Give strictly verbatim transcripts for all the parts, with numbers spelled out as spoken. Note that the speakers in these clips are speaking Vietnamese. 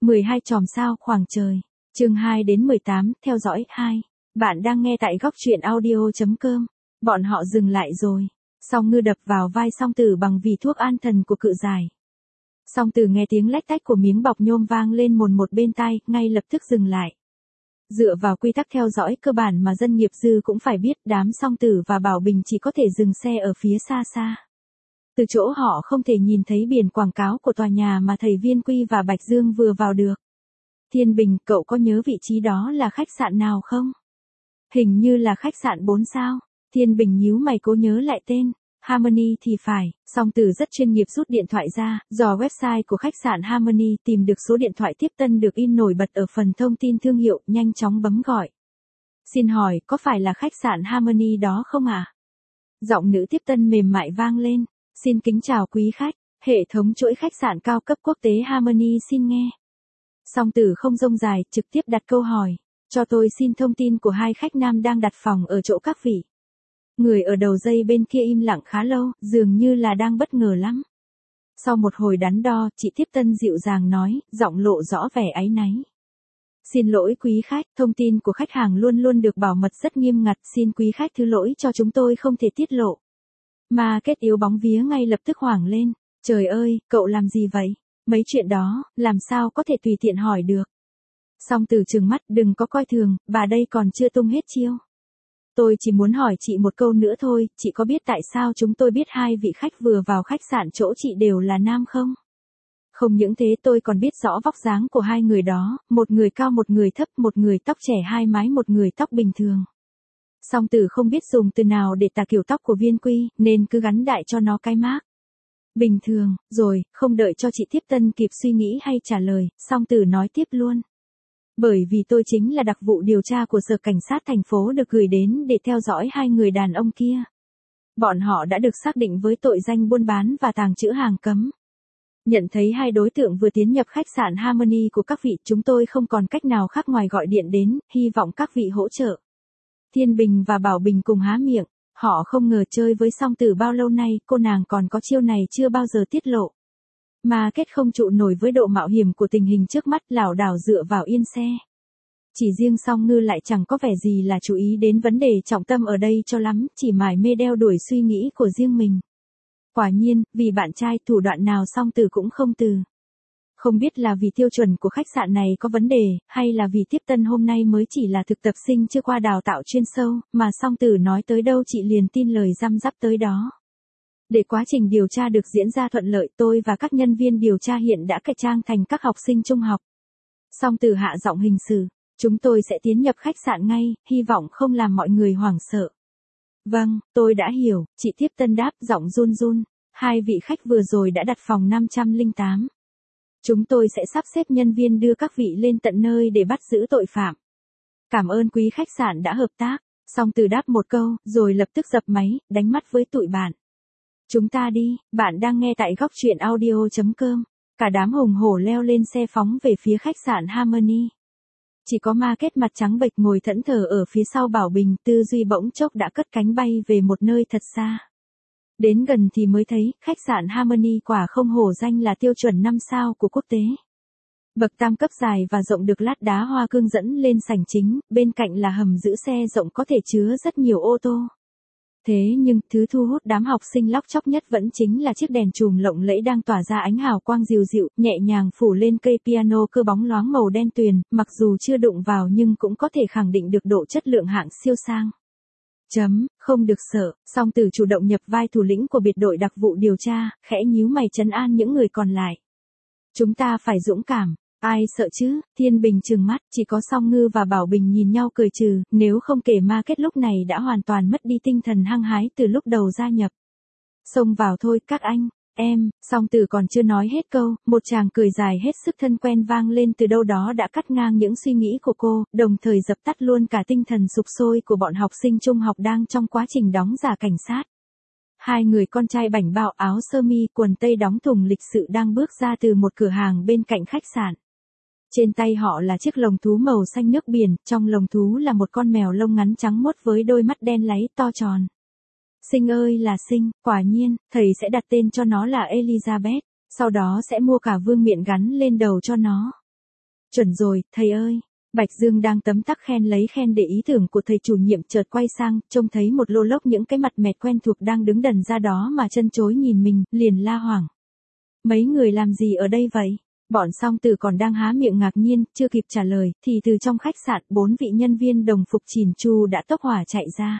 mười hai chòm sao khoảng trời. Chương hai đến mười tám, theo dõi hai. Bạn đang nghe tại góc truyện audio chấm com. Bọn họ dừng lại rồi. Song Ngư đập vào vai Song Tử bằng vì thuốc an thần của cự giải. Song Tử nghe tiếng lách tách của miếng bọc nhôm vang lên mồn một bên tai, ngay lập tức dừng lại. Dựa vào quy tắc theo dõi cơ bản mà dân nghiệp dư cũng phải biết, đám Song Tử và Bảo Bình chỉ có thể dừng xe ở phía xa xa. Từ chỗ họ không thể nhìn thấy biển quảng cáo của tòa nhà mà thầy Viên Quy và Bạch Dương vừa vào được. Thiên Bình, cậu có nhớ vị trí đó là khách sạn nào không? Hình như là khách sạn bốn sao. Thiên Bình nhíu mày cố nhớ lại tên. Harmony thì phải. Song Tử rất chuyên nghiệp rút điện thoại ra, dò website của khách sạn Harmony, tìm được số điện thoại tiếp tân được in nổi bật ở phần thông tin thương hiệu, nhanh chóng bấm gọi. Xin hỏi, có phải là khách sạn Harmony đó không ạ? À? Giọng nữ tiếp tân mềm mại vang lên. Xin kính chào quý khách, hệ thống chuỗi khách sạn cao cấp quốc tế Harmony xin nghe. Song Tử không rông dài, trực tiếp đặt câu hỏi. Cho tôi xin thông tin của hai khách nam đang đặt phòng ở chỗ các vị. Người ở đầu dây bên kia im lặng khá lâu, dường như là đang bất ngờ lắm. Sau một hồi đắn đo, chị tiếp tân dịu dàng nói, giọng lộ rõ vẻ áy náy. Xin lỗi quý khách, thông tin của khách hàng luôn luôn được bảo mật rất nghiêm ngặt, xin quý khách thứ lỗi cho chúng tôi không thể tiết lộ. Mà kết yếu bóng vía ngay lập tức hoảng lên. Trời ơi, cậu làm gì vậy? Mấy chuyện đó, làm sao có thể tùy tiện hỏi được. Song Tử trừng mắt, đừng có coi thường, bà đây còn chưa tung hết chiêu. Tôi chỉ muốn hỏi chị một câu nữa thôi, chị có biết tại sao chúng tôi biết hai vị khách vừa vào khách sạn chỗ chị đều là nam không? Không những thế, tôi còn biết rõ vóc dáng của hai người đó, một người cao một người thấp, một người tóc trẻ hai mái một người tóc bình thường. Song Tử không biết dùng từ nào để tả kiểu tóc của Viên Quy, nên cứ gắn đại cho nó cái mác. Bình thường, rồi, không đợi cho chị tiếp tân kịp suy nghĩ hay trả lời, Song Tử nói tiếp luôn. Bởi vì tôi chính là đặc vụ điều tra của Sở Cảnh sát thành phố được gửi đến để theo dõi hai người đàn ông kia. Bọn họ đã được xác định với tội danh buôn bán và tàng trữ hàng cấm. Nhận thấy hai đối tượng vừa tiến nhập khách sạn Harmony của các vị, chúng tôi không còn cách nào khác ngoài gọi điện đến, hy vọng các vị hỗ trợ. Thiên Bình và Bảo Bình cùng há miệng, họ không ngờ chơi với Song Tử bao lâu nay, cô nàng còn có chiêu này chưa bao giờ tiết lộ. Mà kết không trụ nổi với độ mạo hiểm của tình hình trước mắt, lảo đảo dựa vào yên xe. Chỉ riêng Song Ngư lại chẳng có vẻ gì là chú ý đến vấn đề trọng tâm ở đây cho lắm, chỉ mải mê đeo đuổi suy nghĩ của riêng mình. Quả nhiên, vì bạn trai thủ đoạn nào Song Tử cũng không từ. Không biết là vì tiêu chuẩn của khách sạn này có vấn đề, hay là vì tiếp tân hôm nay mới chỉ là thực tập sinh chưa qua đào tạo chuyên sâu, mà Song Tử nói tới đâu chị liền tin lời răm rắp tới đó. Để quá trình điều tra được diễn ra thuận lợi, tôi và các nhân viên điều tra hiện đã cải trang thành các học sinh trung học. Song Tử hạ giọng hình sự, chúng tôi sẽ tiến nhập khách sạn ngay, hy vọng không làm mọi người hoảng sợ. Vâng, tôi đã hiểu, chị tiếp tân đáp giọng run run, hai vị khách vừa rồi đã đặt phòng năm trăm lẻ tám. Chúng tôi sẽ sắp xếp nhân viên đưa các vị lên tận nơi để bắt giữ tội phạm. Cảm ơn quý khách sạn đã hợp tác. Song Tử đáp một câu, rồi lập tức dập máy, đánh mắt với tụi bạn. Chúng ta đi, bạn đang nghe tại góc truyện audio chấm com. Cả đám hùng hổ leo lên xe phóng về phía khách sạn Harmony. Chỉ có Ma Kết mặt trắng bệch ngồi thẫn thờ ở phía sau Bảo Bình, tư duy bỗng chốc đã cất cánh bay về một nơi thật xa. Đến gần thì mới thấy, khách sạn Harmony quả không hổ danh là tiêu chuẩn năm sao của quốc tế. Bậc tam cấp dài và rộng được lát đá hoa cương dẫn lên sảnh chính, bên cạnh là hầm giữ xe rộng có thể chứa rất nhiều ô tô. Thế nhưng, thứ thu hút đám học sinh lóc chóc nhất vẫn chính là chiếc đèn chùm lộng lẫy đang tỏa ra ánh hào quang dịu dịu, nhẹ nhàng phủ lên cây piano cơ bóng loáng màu đen tuyền, mặc dù chưa đụng vào nhưng cũng có thể khẳng định được độ chất lượng hạng siêu sang. Chấm, không được sợ, Song Tử chủ động nhập vai thủ lĩnh của biệt đội đặc vụ điều tra, khẽ nhíu mày trấn an những người còn lại. Chúng ta phải dũng cảm, ai sợ chứ, Thiên Bình trừng mắt, chỉ có Song Ngư và Bảo Bình nhìn nhau cười trừ, nếu không kể Ma Kết lúc này đã hoàn toàn mất đi tinh thần hăng hái từ lúc đầu gia nhập. Xông vào thôi các anh, em, Song Tử còn chưa nói hết câu, một tràng cười dài hết sức thân quen vang lên từ đâu đó đã cắt ngang những suy nghĩ của cô, đồng thời dập tắt luôn cả tinh thần sục sôi của bọn học sinh trung học đang trong quá trình đóng giả cảnh sát. Hai người con trai bảnh bao áo sơ mi quần tây đóng thùng lịch sự đang bước ra từ một cửa hàng bên cạnh khách sạn. Trên tay họ là chiếc lồng thú màu xanh nước biển, trong lồng thú là một con mèo lông ngắn trắng muốt với đôi mắt đen láy to tròn. Xinh ơi là xinh, quả nhiên, thầy sẽ đặt tên cho nó là Elizabeth, sau đó sẽ mua cả vương miện gắn lên đầu cho nó. Chuẩn rồi, thầy ơi. Bạch Dương đang tấm tắc khen lấy khen để ý tưởng của thầy chủ nhiệm chợt quay sang, trông thấy một lô lốc những cái mặt mẹt quen thuộc đang đứng đần ra đó mà chân chối nhìn mình, liền la hoảng. Mấy người làm gì ở đây vậy? Bọn Song Tử còn đang há miệng ngạc nhiên, chưa kịp trả lời, thì từ trong khách sạn bốn vị nhân viên đồng phục chỉn chu đã tốc hỏa chạy ra.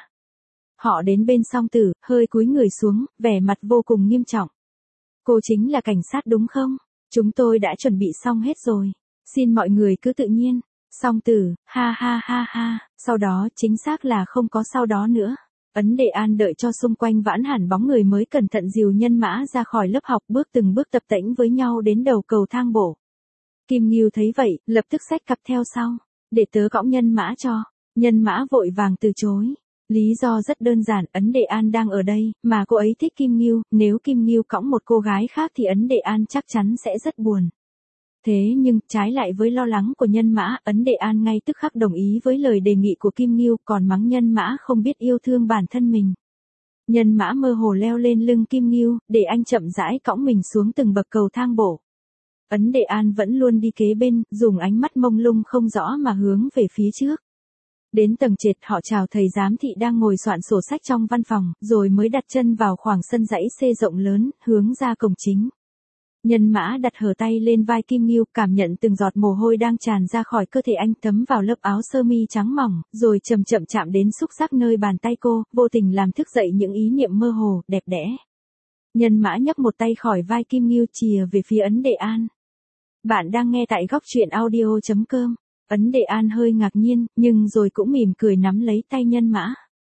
Họ đến bên Song Tử, hơi cúi người xuống, vẻ mặt vô cùng nghiêm trọng. Cô chính là cảnh sát đúng không? Chúng tôi đã chuẩn bị xong hết rồi. Xin mọi người cứ tự nhiên. Song Tử, ha ha ha ha, sau đó chính xác là không có sau đó nữa. Ấn Đệ An đợi cho xung quanh vãn hẳn bóng người mới cẩn thận dìu Nhân Mã ra khỏi lớp học, bước từng bước tập tễnh với nhau đến đầu cầu thang bộ. Kim Ngưu thấy vậy, lập tức xách cặp theo sau, để tớ cõng Nhân Mã cho. Nhân Mã vội vàng từ chối. Lý do rất đơn giản, Ấn Đệ An đang ở đây, mà cô ấy thích Kim Ngưu, nếu Kim Ngưu cõng một cô gái khác thì Ấn Đệ An chắc chắn sẽ rất buồn. Thế nhưng, trái lại với lo lắng của Nhân Mã, Ấn Đệ An ngay tức khắc đồng ý với lời đề nghị của Kim Ngưu, còn mắng Nhân Mã không biết yêu thương bản thân mình. Nhân Mã mơ hồ leo lên lưng Kim Ngưu, để anh chậm rãi cõng mình xuống từng bậc cầu thang bộ. Ấn Đệ An vẫn luôn đi kế bên, dùng ánh mắt mông lung không rõ mà hướng về phía trước. Đến tầng trệt họ chào thầy giám thị đang ngồi soạn sổ sách trong văn phòng, rồi mới đặt chân vào khoảng sân dãy C rộng lớn, hướng ra cổng chính. Nhân Mã đặt hở tay lên vai Kim Ngưu, cảm nhận từng giọt mồ hôi đang tràn ra khỏi cơ thể anh thấm vào lớp áo sơ mi trắng mỏng, rồi chậm chậm chạm đến xúc giác nơi bàn tay cô, vô tình làm thức dậy những ý niệm mơ hồ, đẹp đẽ. Nhân Mã nhấc một tay khỏi vai Kim Ngưu chìa về phía Ấn Đệ An. Bạn đang nghe tại góc truyện audio chấm com. Ấn Đệ An hơi ngạc nhiên, nhưng rồi cũng mỉm cười nắm lấy tay Nhân Mã.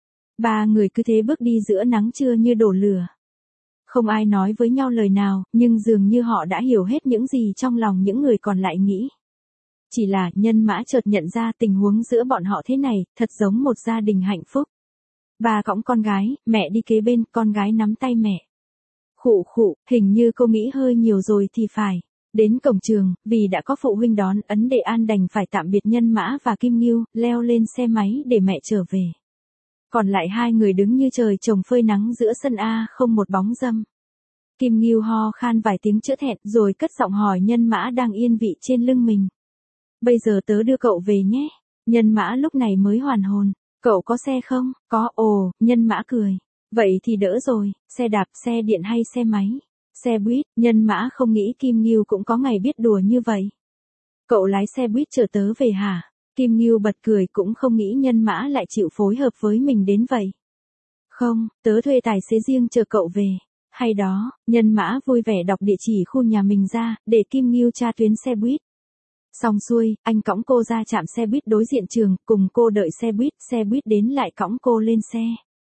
Ba người cứ thế bước đi giữa nắng trưa như đổ lửa. Không ai nói với nhau lời nào, nhưng dường như họ đã hiểu hết những gì trong lòng những người còn lại nghĩ. Chỉ là Nhân Mã chợt nhận ra tình huống giữa bọn họ thế này, thật giống một gia đình hạnh phúc. Ba cõng con gái, mẹ đi kế bên, con gái nắm tay mẹ. Khụ khụ, hình như cô nghĩ hơi nhiều rồi thì phải. Đến cổng trường, vì đã có phụ huynh đón, Ấn Đệ An đành phải tạm biệt Nhân Mã và Kim Ngưu, leo lên xe máy để mẹ trở về. Còn lại hai người đứng như trời trồng phơi nắng giữa sân A không một bóng dâm. Kim Ngưu ho khan vài tiếng chữa thẹn rồi cất giọng hỏi Nhân Mã đang yên vị trên lưng mình. Bây giờ tớ đưa cậu về nhé. Nhân Mã lúc này mới hoàn hồn. Cậu có xe không? Có. Ồ, Nhân Mã cười. Vậy thì đỡ rồi, xe đạp, xe điện hay xe máy? Xe buýt. Nhân Mã không nghĩ Kim Ngưu cũng có ngày biết đùa như vậy. Cậu lái xe buýt chở tớ về hả? Kim Ngưu bật cười, cũng không nghĩ Nhân Mã lại chịu phối hợp với mình đến vậy. Không, tớ thuê tài xế riêng chở cậu về. Hay đó. Nhân Mã vui vẻ đọc địa chỉ khu nhà mình ra, để Kim Ngưu tra tuyến xe buýt. Xong xuôi, anh cõng cô ra trạm xe buýt đối diện trường, cùng cô đợi xe buýt, xe buýt đến lại cõng cô lên xe.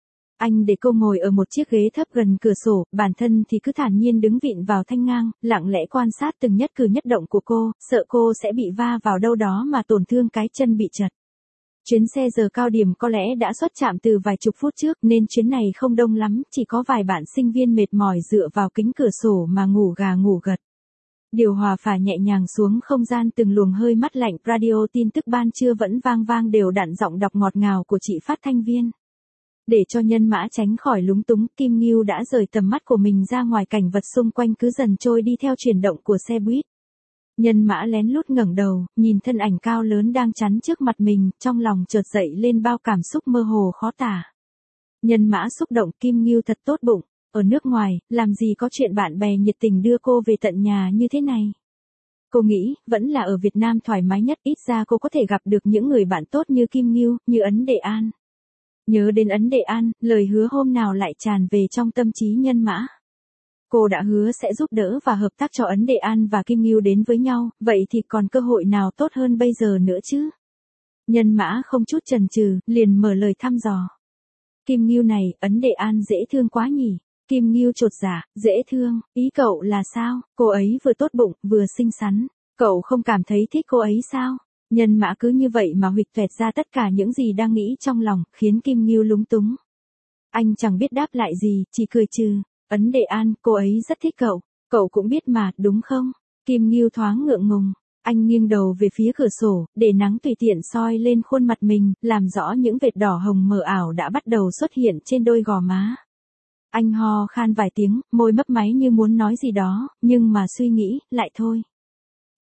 Anh để cô ngồi ở một chiếc ghế thấp gần cửa sổ, bản thân thì cứ thản nhiên đứng vịn vào thanh ngang, lặng lẽ quan sát từng nhất cử nhất động của cô, sợ cô sẽ bị va vào đâu đó mà tổn thương cái chân bị trật. Chuyến xe giờ cao điểm có lẽ đã xuất trạm từ vài chục phút trước, nên chuyến này không đông lắm, chỉ có vài bạn sinh viên mệt mỏi dựa vào kính cửa sổ mà ngủ gà ngủ gật. Điều hòa phả nhẹ nhàng xuống không gian, từng luồng hơi mát lạnh, radio tin tức ban trưa vẫn vang vang đều đặn, giọng đọc ngọt ngào của chị phát thanh viên. Để cho Nhân Mã tránh khỏi lúng túng, Kim Ngưu đã rời tầm mắt của mình ra ngoài, cảnh vật xung quanh cứ dần trôi đi theo chuyển động của xe buýt. Nhân Mã lén lút ngẩng đầu, nhìn thân ảnh cao lớn đang chắn trước mặt mình, trong lòng chợt dậy lên bao cảm xúc mơ hồ khó tả. Nhân Mã xúc động, Kim Ngưu thật tốt bụng, ở nước ngoài, làm gì có chuyện bạn bè nhiệt tình đưa cô về tận nhà như thế này. Cô nghĩ, vẫn là ở Việt Nam thoải mái nhất, ít ra cô có thể gặp được những người bạn tốt như Kim Ngưu, như Ấn Đệ An. Nhớ đến Ấn Đệ An, lời hứa hôm nào lại tràn về trong tâm trí Nhân Mã. Cô đã hứa sẽ giúp đỡ và hợp tác cho Ấn Đệ An và Kim Ngưu đến với nhau, vậy thì còn cơ hội nào tốt hơn bây giờ nữa chứ? Nhân Mã không chút chần chừ, liền mở lời thăm dò. Kim Ngưu này, Ấn Đệ An dễ thương quá nhỉ? Kim Ngưu chột dạ, dễ thương, ý cậu là sao? Cô ấy vừa tốt bụng, vừa xinh xắn. Cậu không cảm thấy thích cô ấy sao? Nhân Mã cứ như vậy mà huỵch toẹt ra tất cả những gì đang nghĩ trong lòng, khiến Kim Ngưu lúng túng. Anh chẳng biết đáp lại gì, chỉ cười trừ. Ấn Đệ An, cô ấy rất thích cậu. Cậu cũng biết mà, đúng không? Kim Ngưu thoáng ngượng ngùng. Anh nghiêng đầu về phía cửa sổ, để nắng tùy tiện soi lên khuôn mặt mình, làm rõ những vệt đỏ hồng mờ ảo đã bắt đầu xuất hiện trên đôi gò má. Anh ho khan vài tiếng, môi mấp máy như muốn nói gì đó, nhưng mà suy nghĩ, lại thôi.